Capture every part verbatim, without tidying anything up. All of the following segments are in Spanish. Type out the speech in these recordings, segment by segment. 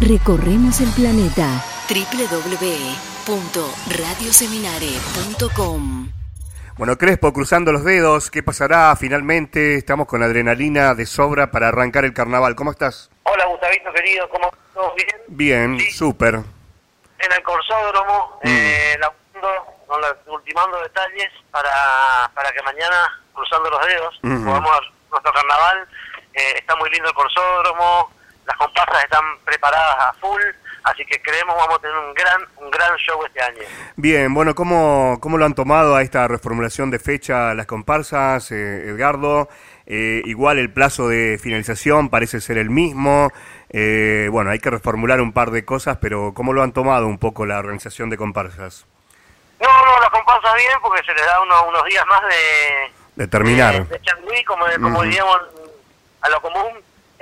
Recorremos el planeta. doble u doble u doble u punto radio seminare punto com. Bueno, Crespo, cruzando los dedos, ¿qué pasará finalmente? Estamos con adrenalina de sobra para arrancar el carnaval. ¿Cómo estás? Hola, Gustavito, querido, ¿cómo estás? ¿Bien? Bien, sí. Súper. En el Corsódromo, mm. eh, la, con los ultimando detalles para, para que mañana, cruzando los dedos, mm-hmm. podamos nuestro carnaval. Eh, está muy lindo el Corsódromo, las comparsas están preparadas a full, así que creemos vamos a tener un gran un gran show este año. Bien, bueno, ¿cómo, cómo lo han tomado a esta reformulación de fecha las comparsas, eh, Edgardo? Eh, igual el plazo de finalización parece ser el mismo. Eh, bueno, hay que reformular un par de cosas, pero ¿cómo lo han tomado un poco la organización de comparsas? No, no, las comparsas bien, porque se les da unos, unos días más de... De terminar. De, de changüí, como, como uh-huh. diríamos a lo común.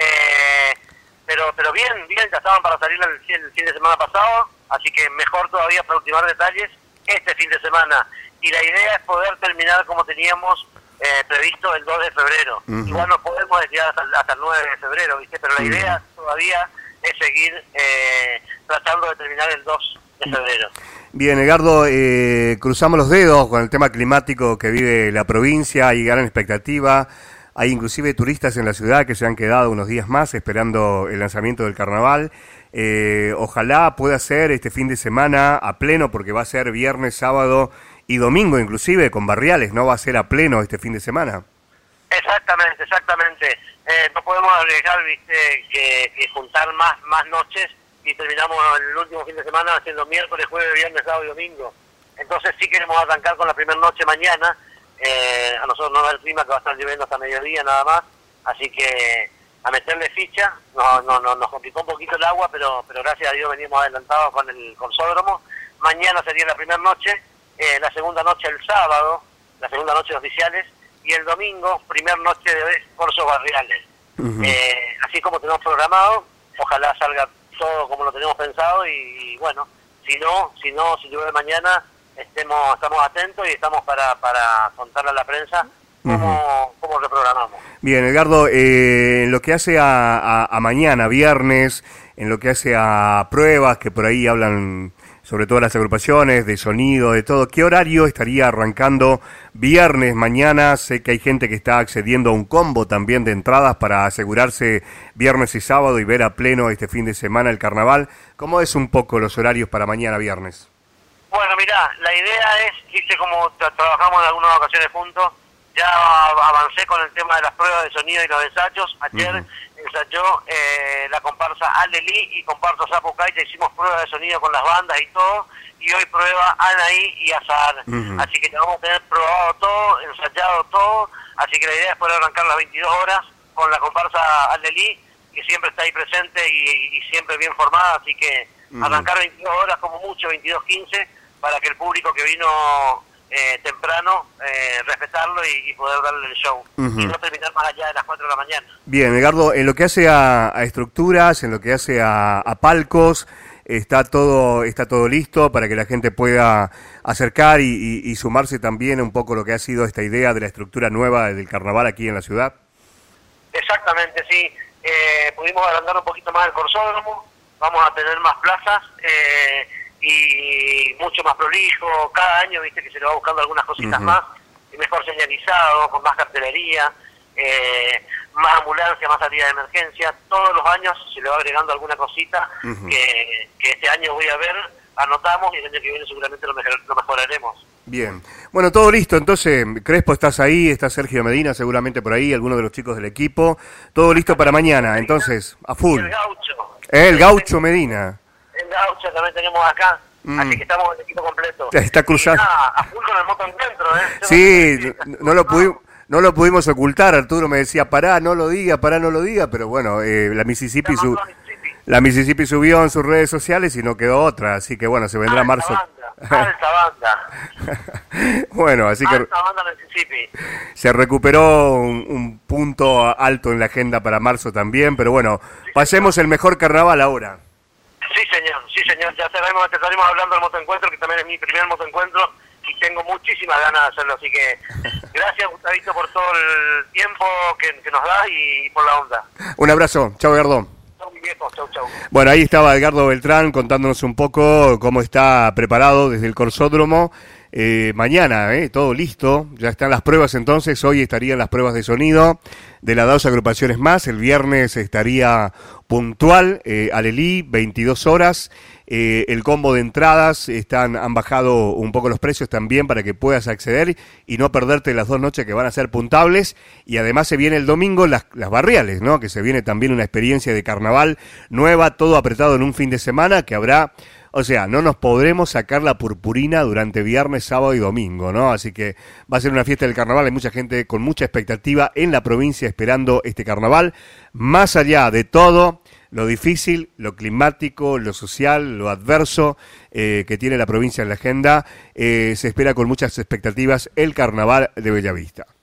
Eh, pero pero bien, bien, ya estaban para salir el, el fin de semana pasado, así que mejor todavía para ultimar detalles este fin de semana. Y la idea es poder terminar como teníamos eh, previsto el dos de febrero. Uh-huh. Igual no podemos decir hasta, hasta el nueve de febrero, ¿viste? Pero la uh-huh. idea todavía es seguir eh, tratando de terminar el dos de febrero. Bien, Edgardo, eh, cruzamos los dedos con el tema climático que vive la provincia, hay gran expectativa. Hay inclusive turistas en la ciudad que se han quedado unos días más esperando el lanzamiento del carnaval. Eh, ojalá pueda ser este fin de semana a pleno, porque va a ser viernes, sábado y domingo inclusive, con barriales, ¿no? Va a ser a pleno este fin de semana. Exactamente, exactamente. Eh, no podemos arriesgar, viste, que, que juntar más, más noches y terminamos el último fin de semana haciendo miércoles, jueves, viernes, sábado y domingo. Entonces sí queremos arrancar con la primera noche mañana. Eh, a nosotros nos da el clima que va a estar lloviendo hasta mediodía nada más, así que a meterle ficha. No, no, no, nos complicó un poquito el agua, pero pero gracias a Dios venimos adelantados con el Corsódromo. Mañana sería la primera noche, eh, la segunda noche el sábado, la segunda noche oficiales, y el domingo, primer noche de corsos barriales. Uh-huh. Eh, así como tenemos programado, ojalá salga todo como lo tenemos pensado, y, y bueno, si no, si no, si llueve mañana, estemos estamos atentos y estamos para, para contarle a la prensa cómo, uh-huh. cómo reprogramamos. Bien, Edgardo, eh, en lo que hace a, a, a mañana, viernes, en lo que hace a pruebas, que por ahí hablan sobre todo las agrupaciones, de sonido, de todo, ¿qué horario estaría arrancando viernes mañana? Sé que hay gente que está accediendo a un combo también de entradas para asegurarse viernes y sábado y ver a pleno este fin de semana el carnaval. ¿Cómo es un poco los horarios para mañana viernes? Bueno, mirá, la idea es, viste como tra- trabajamos en algunas ocasiones juntos, ya avancé con el tema de las pruebas de sonido y los ensayos. Ayer uh-huh. ensayó eh, la comparsa Aleli y comparsa Zapucay, ya hicimos pruebas de sonido con las bandas y todo, y hoy prueba Anaí y Azahar. Uh-huh. Así que vamos a tener probado todo, ensayado todo, así que la idea es poder arrancar las veintidós horas con la comparsa Aleli, que siempre está ahí presente y, y siempre bien formada, así que uh-huh. arrancar veintidós horas como mucho, veintidós quince, para que el público que vino eh, temprano, eh, respetarlo y, y poder darle el show. Uh-huh. Y no terminar más allá de las cuatro de la mañana. Bien, Edgardo, en lo que hace a, a estructuras, en lo que hace a, a palcos, está todo está todo listo para que la gente pueda acercar y, y, y sumarse también un poco lo que ha sido esta idea de la estructura nueva del carnaval aquí en la ciudad. Exactamente, sí. Eh, pudimos agrandar un poquito más el Corsódromo, vamos a tener más plazas, eh, y mucho más prolijo, cada año viste que se le va buscando algunas cositas uh-huh. más, y mejor señalizado, con más cartelería, eh, más ambulancia, más salida de emergencia. Todos los años se le va agregando alguna cosita uh-huh. que, que este año voy a ver, anotamos, y el año que viene seguramente lo, mejor, lo mejoraremos. Bien, bueno, todo listo, entonces, Crespo, estás ahí, está Sergio Medina seguramente por ahí, algunos de los chicos del equipo, todo listo para mañana, entonces, a full. El Gaucho. El Gaucho Medina. El Gaucho también tenemos acá, mm. así que estamos el equipo completo. Está cruzando. Ah, a full con el motoencuentro, ¿eh? Sí, no, no lo pudimos... No lo pudimos ocultar, Arturo me decía, pará, no lo diga, pará, no lo diga, pero bueno, eh, la Mississippi su, la Mississippi subió en sus redes sociales y no quedó otra, así que bueno, se vendrá alta marzo. Banda, alta banda. Bueno, así que alta banda Mississippi. Se recuperó un, un punto alto en la agenda para marzo también, pero bueno, sí, pasemos señor. El mejor carnaval ahora. Sí, señor, sí, señor, ya sabemos, te estaremos hablando del motoencuentro, que también es mi primer motoencuentro, y tengo muchísimas ganas de hacerlo, así que gracias, Gustavito, por todo el tiempo que, que nos da y por la onda. Un abrazo, chao, Edgardo. viejos. Chau, chau. Bueno, ahí estaba Edgardo Beltrán contándonos un poco cómo está preparado desde el Corsódromo. Eh, mañana, eh, todo listo, ya están las pruebas entonces, hoy estarían las pruebas de sonido de las dos agrupaciones más, el viernes estaría puntual, eh, Alelí, veintidós horas, eh, el combo de entradas, están han bajado un poco los precios también para que puedas acceder y no perderte las dos noches que van a ser puntables, y además se viene el domingo las, las barriales, ¿no? Que se viene también una experiencia de carnaval nueva, todo apretado en un fin de semana que habrá. O sea, no nos podremos sacar la purpurina durante viernes, sábado y domingo, ¿no? Así que va a ser una fiesta del carnaval, hay mucha gente con mucha expectativa en la provincia esperando este carnaval. Más allá de todo, lo difícil, lo climático, lo social, lo adverso eh, que tiene la provincia en la agenda, eh, se espera con muchas expectativas el carnaval de Bellavista.